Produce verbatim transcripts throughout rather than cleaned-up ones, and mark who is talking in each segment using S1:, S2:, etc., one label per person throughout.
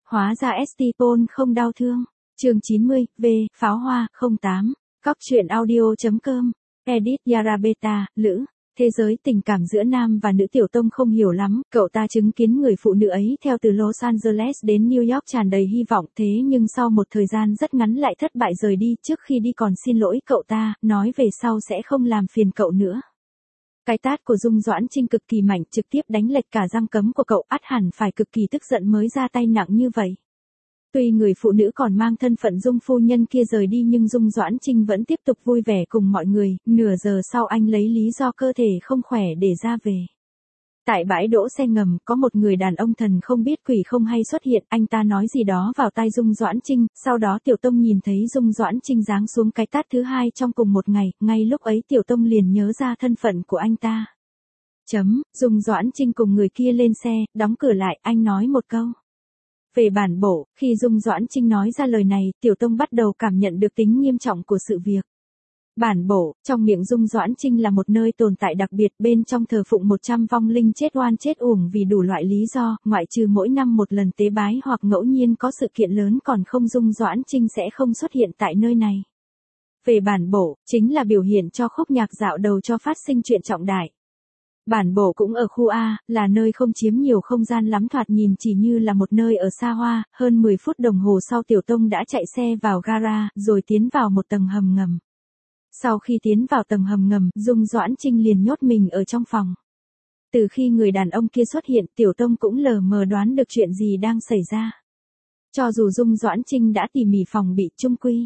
S1: Hóa ra ét tê Pol không đau thương. Chương chín mươi, V, Pháo Hoa, không tám. Cóc truyện audio.com. Edit Yara Beta, Lữ. Thế giới tình cảm giữa nam và nữ Tiểu Tông không hiểu lắm, cậu ta chứng kiến người phụ nữ ấy theo từ Los Angeles đến New York tràn đầy hy vọng, thế nhưng sau một thời gian rất ngắn lại thất bại rời đi, trước khi đi còn xin lỗi cậu ta, nói về sau sẽ không làm phiền cậu nữa. Cái tát của Dung Doãn Trinh cực kỳ mạnh, trực tiếp đánh lệch cả răng cấm của cậu, ắt hẳn phải cực kỳ tức giận mới ra tay nặng như vậy. Tuy người phụ nữ còn mang thân phận Dung phu nhân kia rời đi nhưng Dung Doãn Trinh vẫn tiếp tục vui vẻ cùng mọi người, nửa giờ sau anh lấy lý do cơ thể không khỏe để ra về. Tại bãi đỗ xe ngầm, có một người đàn ông thần không biết quỷ không hay xuất hiện, anh ta nói gì đó vào tai Dung Doãn Trinh, sau đó Tiểu Tông nhìn thấy Dung Doãn Trinh giáng xuống cái tát thứ hai trong cùng một ngày, ngay lúc ấy Tiểu Tông liền nhớ ra thân phận của anh ta. Chấm, Dung Doãn Trinh cùng người kia lên xe, đóng cửa lại, anh nói một câu. Về bản bổ, khi Dung Doãn Trinh nói ra lời này, Tiểu Tông bắt đầu cảm nhận được tính nghiêm trọng của sự việc. Bản bổ, trong miệng Dung Doãn Trinh là một nơi tồn tại đặc biệt, bên trong thờ phụng một trăm vong linh chết oan chết uổng vì đủ loại lý do, ngoại trừ mỗi năm một lần tế bái hoặc ngẫu nhiên có sự kiện lớn còn không Dung Doãn Trinh sẽ không xuất hiện tại nơi này. Về bản bổ, chính là biểu hiện cho khúc nhạc dạo đầu cho phát sinh chuyện trọng đại. Bản bổ cũng ở khu A, là nơi không chiếm nhiều không gian lắm, thoạt nhìn chỉ như là một nơi ở xa hoa, hơn mười phút đồng hồ sau Tiểu Tông đã chạy xe vào gara, rồi tiến vào một tầng hầm ngầm. Sau khi tiến vào tầng hầm ngầm, Dung Doãn Trinh liền nhốt mình ở trong phòng. Từ khi người đàn ông kia xuất hiện, Tiểu Tông cũng lờ mờ đoán được chuyện gì đang xảy ra. Cho dù Dung Doãn Trinh đã tỉ mỉ phòng bị chung quy.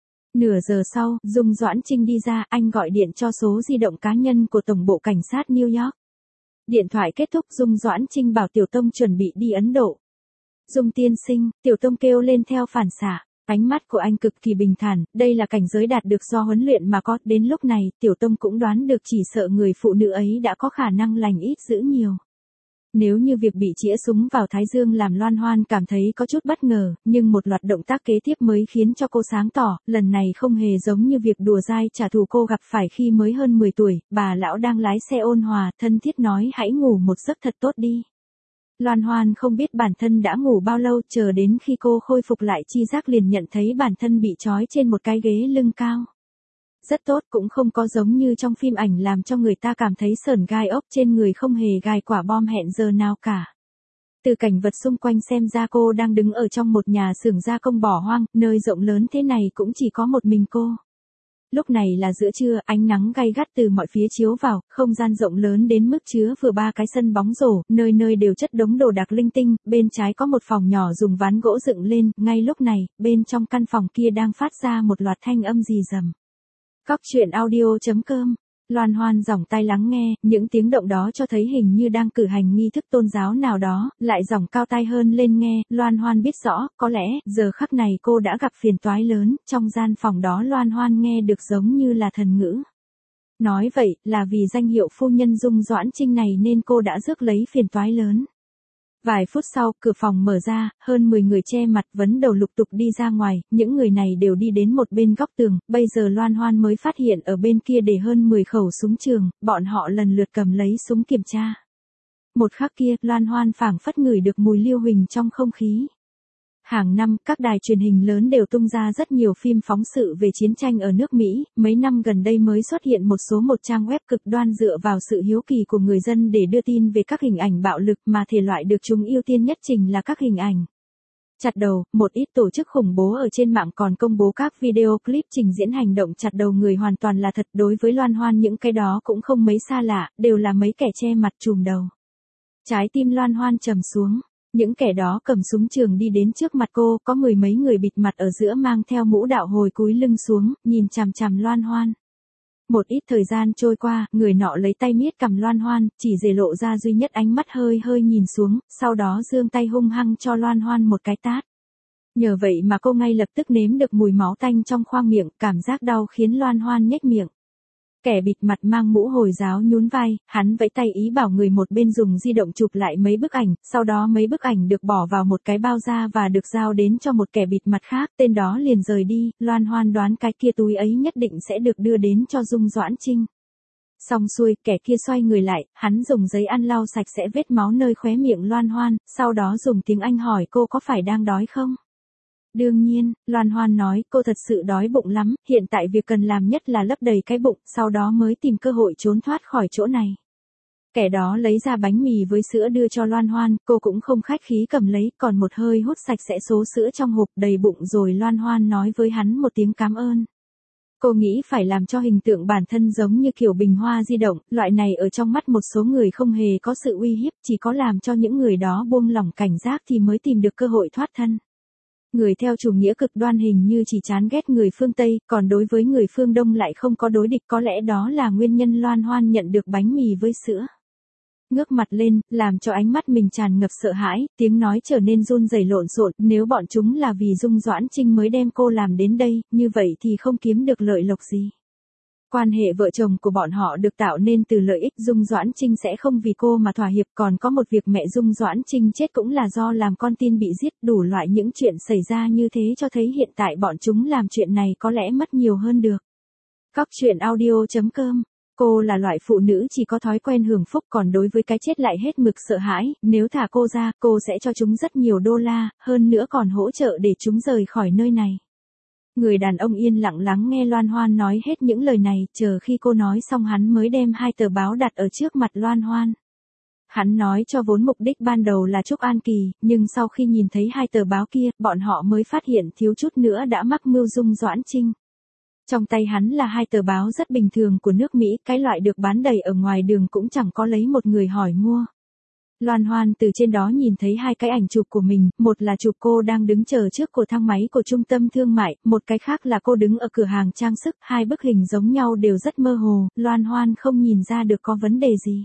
S1: Nửa giờ sau, Dung Doãn Trinh đi ra, anh gọi điện cho số di động cá nhân của Tổng bộ Cảnh sát New York. Điện thoại kết thúc, Dung Doãn Trinh bảo Tiểu Tông chuẩn bị đi Ấn Độ. Dung tiên sinh, Tiểu Tông kêu lên theo phản xạ. Ánh mắt của anh cực kỳ bình thản, đây là cảnh giới đạt được do huấn luyện mà có, đến lúc này, Tiểu Tông cũng đoán được chỉ sợ người phụ nữ ấy đã có khả năng lành ít dữ nhiều. Nếu như việc bị chĩa súng vào thái dương làm Loan Hoan cảm thấy có chút bất ngờ, nhưng một loạt động tác kế tiếp mới khiến cho cô sáng tỏ, lần này không hề giống như việc đùa dai trả thù cô gặp phải khi mới hơn mười tuổi, bà lão đang lái xe ôn hòa, thân thiết nói hãy ngủ một giấc thật tốt đi. Loan Hoan không biết bản thân đã ngủ bao lâu, chờ đến khi cô khôi phục lại chi giác liền nhận thấy bản thân bị trói trên một cái ghế lưng cao. Rất tốt, cũng không có giống như trong phim ảnh làm cho người ta cảm thấy sởn gai ốc, trên người không hề gài quả bom hẹn giờ nào cả. Từ cảnh vật xung quanh xem ra cô đang đứng ở trong một nhà xưởng gia công bỏ hoang, nơi rộng lớn thế này cũng chỉ có một mình cô. Lúc này là giữa trưa, ánh nắng gay gắt từ mọi phía chiếu vào, không gian rộng lớn đến mức chứa vừa ba cái sân bóng rổ, nơi nơi đều chất đống đồ đạc linh tinh, bên trái có một phòng nhỏ dùng ván gỗ dựng lên, ngay lúc này, bên trong căn phòng kia đang phát ra một loạt thanh âm rì rầm. Cóc truyện audio.com. Loan Hoan giỏng tai lắng nghe, những tiếng động đó cho thấy hình như đang cử hành nghi thức tôn giáo nào đó, lại giỏng cao tai hơn lên nghe, Loan Hoan biết rõ, có lẽ, giờ khắc này cô đã gặp phiền toái lớn, trong gian phòng đó Loan Hoan nghe được giống như là thần ngữ. Nói vậy, là vì danh hiệu phu nhân Dung Doãn Trinh này nên cô đã rước lấy phiền toái lớn. Vài phút sau, cửa phòng mở ra, hơn mười người che mặt vấn đầu lục tục đi ra ngoài, những người này đều đi đến một bên góc tường, bây giờ Loan Hoan mới phát hiện ở bên kia để hơn mười khẩu súng trường, bọn họ lần lượt cầm lấy súng kiểm tra. Một khắc kia, Loan Hoan phảng phất ngửi được mùi lưu huỳnh trong không khí. Hàng năm, các đài truyền hình lớn đều tung ra rất nhiều phim phóng sự về chiến tranh ở nước Mỹ, mấy năm gần đây mới xuất hiện một số một trang web cực đoan dựa vào sự hiếu kỳ của người dân để đưa tin về các hình ảnh bạo lực mà thể loại được chúng ưu tiên nhất chính là các hình ảnh chặt đầu. Một ít tổ chức khủng bố ở trên mạng còn công bố các video clip trình diễn hành động chặt đầu người hoàn toàn là thật. Đối với Loan Hoan những cái đó cũng không mấy xa lạ, đều là mấy kẻ che mặt trùm đầu. Trái tim Loan Hoan trầm xuống. Những kẻ đó cầm súng trường đi đến trước mặt cô, có mười mấy người bịt mặt ở giữa mang theo mũ đạo hồi cúi lưng xuống, nhìn chằm chằm Loan Hoan. Một ít thời gian trôi qua, người nọ lấy tay miết cằm Loan Hoan, chỉ để lộ ra duy nhất ánh mắt hơi hơi nhìn xuống, sau đó giương tay hung hăng cho Loan Hoan một cái tát. Nhờ vậy mà cô ngay lập tức nếm được mùi máu tanh trong khoang miệng, cảm giác đau khiến Loan Hoan nhếch miệng. Kẻ bịt mặt mang mũ Hồi giáo nhún vai, hắn vẫy tay ý bảo người một bên dùng di động chụp lại mấy bức ảnh, sau đó mấy bức ảnh được bỏ vào một cái bao da và được giao đến cho một kẻ bịt mặt khác, tên đó liền rời đi. Loan Hoan đoán cái kia túi ấy nhất định sẽ được đưa đến cho Dung Doãn Trinh. Xong xuôi, kẻ kia xoay người lại, hắn dùng giấy ăn lau sạch sẽ vết máu nơi khóe miệng Loan Hoan, sau đó dùng tiếng Anh hỏi cô có phải đang đói không? Đương nhiên, Loan Hoan nói cô thật sự đói bụng lắm, hiện tại việc cần làm nhất là lấp đầy cái bụng, sau đó mới tìm cơ hội trốn thoát khỏi chỗ này. Kẻ đó lấy ra bánh mì với sữa đưa cho Loan Hoan, cô cũng không khách khí cầm lấy, còn một hơi hút sạch sẽ số sữa trong hộp đầy bụng rồi Loan Hoan nói với hắn một tiếng cảm ơn. Cô nghĩ phải làm cho hình tượng bản thân giống như kiểu bình hoa di động, loại này ở trong mắt một số người không hề có sự uy hiếp, chỉ có làm cho những người đó buông lỏng cảnh giác thì mới tìm được cơ hội thoát thân. Người theo chủ nghĩa cực đoan hình như chỉ chán ghét người phương Tây, còn đối với người phương Đông lại không có đối địch, có lẽ đó là nguyên nhân Loan Hoan nhận được bánh mì với sữa. Ngước mặt lên, làm cho ánh mắt mình tràn ngập sợ hãi, tiếng nói trở nên run rẩy lộn xộn, nếu bọn chúng là vì Dung Doãn Trinh mới đem cô làm đến đây, như vậy thì không kiếm được lợi lộc gì. Quan hệ vợ chồng của bọn họ được tạo nên từ lợi ích, Dung Doãn Trinh sẽ không vì cô mà thỏa hiệp, còn có một việc mẹ Dung Doãn Trinh chết cũng là do làm con tin bị giết, đủ loại những chuyện xảy ra như thế cho thấy hiện tại bọn chúng làm chuyện này có lẽ mất nhiều hơn được. Cóc truyện audio chấm com. Cô là loại phụ nữ chỉ có thói quen hưởng phúc, còn đối với cái chết lại hết mực sợ hãi, nếu thả cô ra, cô sẽ cho chúng rất nhiều đô la, hơn nữa còn hỗ trợ để chúng rời khỏi nơi này. Người đàn ông yên lặng lắng nghe Loan Hoan nói hết những lời này, chờ khi cô nói xong hắn mới đem hai tờ báo đặt ở trước mặt Loan Hoan. Hắn nói cho vốn mục đích ban đầu là chúc an kỳ, nhưng sau khi nhìn thấy hai tờ báo kia, bọn họ mới phát hiện thiếu chút nữa đã mắc mưu Dung Doãn Trinh. Trong tay hắn là hai tờ báo rất bình thường của nước Mỹ, cái loại được bán đầy ở ngoài đường cũng chẳng có lấy một người hỏi mua. Loan Hoan từ trên đó nhìn thấy hai cái ảnh chụp của mình, một là chụp cô đang đứng chờ trước cầu thang máy của trung tâm thương mại, một cái khác là cô đứng ở cửa hàng trang sức, hai bức hình giống nhau đều rất mơ hồ, Loan Hoan không nhìn ra được có vấn đề gì.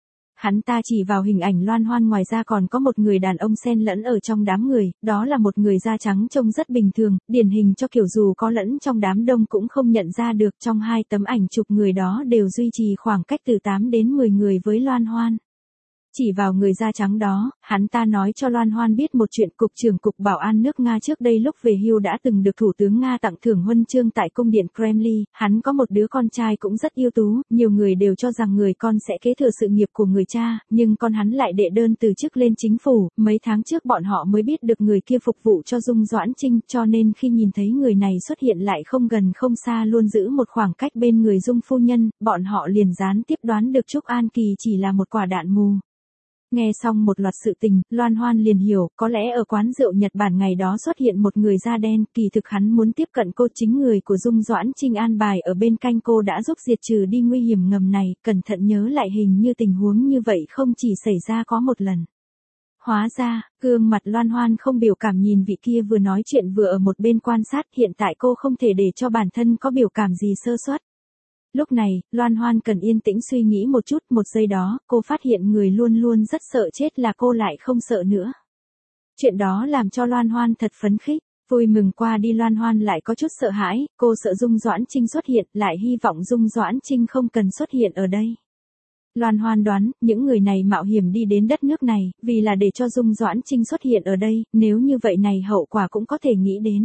S1: Hắn ta chỉ vào hình ảnh Loan Hoan, ngoài ra còn có một người đàn ông xen lẫn ở trong đám người, đó là một người da trắng trông rất bình thường, điển hình cho kiểu dù có lẫn trong đám đông cũng không nhận ra được, trong hai tấm ảnh chụp người đó đều duy trì khoảng cách từ tám đến mười người với Loan Hoan. Chỉ vào người da trắng đó, hắn ta nói cho Loan Hoan biết một chuyện, Cục trưởng Cục Bảo an nước Nga trước đây lúc về hưu đã từng được Thủ tướng Nga tặng thưởng huân chương tại cung điện Kremlin, hắn có một đứa con trai cũng rất ưu tú, nhiều người đều cho rằng người con sẽ kế thừa sự nghiệp của người cha, nhưng con hắn lại đệ đơn từ chức lên chính phủ, mấy tháng trước bọn họ mới biết được người kia phục vụ cho Dung Doãn Trinh, cho nên khi nhìn thấy người này xuất hiện lại không gần không xa luôn giữ một khoảng cách bên người Dung phu nhân, bọn họ liền gián tiếp đoán được Trúc An Kỳ chỉ là một quả đạn mù. Nghe xong một loạt sự tình, Loan Hoan liền hiểu, có lẽ ở quán rượu Nhật Bản ngày đó xuất hiện một người da đen, kỳ thực hắn muốn tiếp cận cô, chính người của Dung Doãn Trinh an bài ở bên cạnh cô đã giúp diệt trừ đi nguy hiểm ngầm này, cẩn thận nhớ lại hình như tình huống như vậy không chỉ xảy ra có một lần. Hóa ra, gương mặt Loan Hoan không biểu cảm nhìn vị kia vừa nói chuyện vừa ở một bên quan sát, hiện tại cô không thể để cho bản thân có biểu cảm gì sơ suất. Lúc này, Loan Hoan cần yên tĩnh suy nghĩ một chút, một giây đó, cô phát hiện người luôn luôn rất sợ chết là cô lại không sợ nữa. Chuyện đó làm cho Loan Hoan thật phấn khích, vui mừng qua đi. Loan Hoan lại có chút sợ hãi, cô sợ Dung Doãn Trinh xuất hiện, lại hy vọng Dung Doãn Trinh không cần xuất hiện ở đây. Loan Hoan đoán, những người này mạo hiểm đi đến đất nước này, vì là để cho Dung Doãn Trinh xuất hiện ở đây, nếu như vậy này hậu quả cũng có thể nghĩ đến.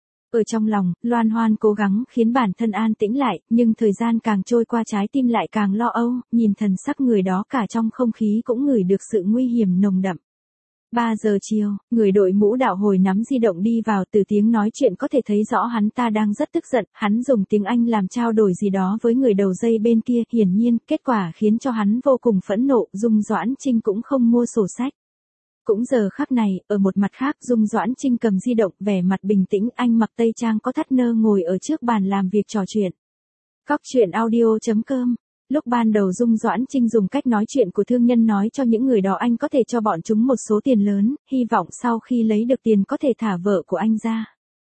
S1: Ở trong lòng, Loan Hoan cố gắng khiến bản thân an tĩnh lại, nhưng thời gian càng trôi qua trái tim lại càng lo âu, nhìn thần sắc người đó cả trong không khí cũng ngửi được sự nguy hiểm nồng đậm. ba giờ chiều, người đội mũ đạo hồi nắm di động đi vào, từ tiếng nói chuyện có thể thấy rõ hắn ta đang rất tức giận, hắn dùng tiếng Anh làm trao đổi gì đó với người đầu dây bên kia, hiển nhiên, kết quả khiến cho hắn vô cùng phẫn nộ, Dung Doãn Trinh cũng không mua sổ sách. Cũng giờ khắc này, ở một mặt khác, Dung Doãn Trinh cầm di động, vẻ mặt bình tĩnh, anh mặc tây trang có thắt nơ ngồi ở trước bàn làm việc trò chuyện. Cóc truyện audio chấm com. Lúc ban đầu Dung Doãn Trinh dùng cách nói chuyện của thương nhân nói cho những người đó anh có thể cho bọn chúng một số tiền lớn, hy vọng sau khi lấy được tiền có thể thả vợ của anh ra.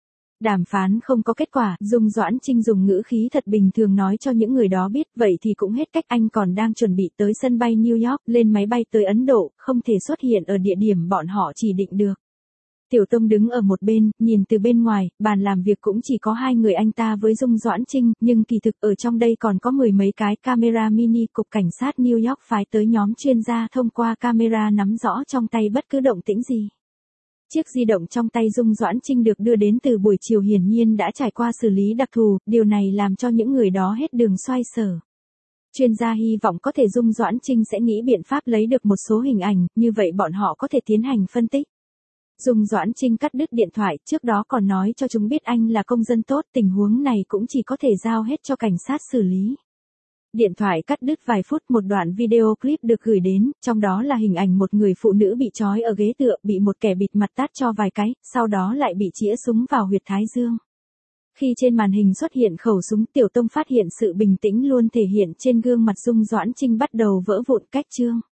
S1: Đàm phán không có kết quả, Dung Doãn Trinh dùng ngữ khí thật bình thường nói cho những người đó biết, vậy thì cũng hết cách, anh còn đang chuẩn bị tới sân bay New York, lên máy bay tới Ấn Độ, không thể xuất hiện ở địa điểm bọn họ chỉ định được. Tiểu Tông đứng ở một bên, nhìn từ bên ngoài, bàn làm việc cũng chỉ có hai người anh ta với Dung Doãn Trinh, nhưng kỳ thực ở trong đây còn có mười mấy cái camera mini, cục cảnh sát New York phái tới nhóm chuyên gia thông qua camera nắm rõ trong tay bất cứ động tĩnh gì. Chiếc di động trong tay Dung Doãn Trinh được đưa đến từ buổi chiều hiển nhiên đã trải qua xử lý đặc thù, điều này làm cho những người đó hết đường xoay sở. Chuyên gia hy vọng có thể Dung Doãn Trinh sẽ nghĩ biện pháp lấy được một số hình ảnh, như vậy bọn họ có thể tiến hành phân tích. Dung Doãn Trinh cắt đứt điện thoại, trước đó còn nói cho chúng biết anh là công dân tốt, tình huống này cũng chỉ có thể giao hết cho cảnh sát xử lý. Điện thoại cắt đứt vài phút, một đoạn video clip được gửi đến, trong đó là hình ảnh một người phụ nữ bị trói ở ghế tựa, bị một kẻ bịt mặt tát cho vài cái, sau đó lại bị chĩa súng vào huyệt thái dương. Khi trên màn hình xuất hiện khẩu súng, Tiểu Tông phát hiện sự bình tĩnh luôn thể hiện trên gương mặt Dung Doãn Trinh bắt đầu vỡ vụn cách chương.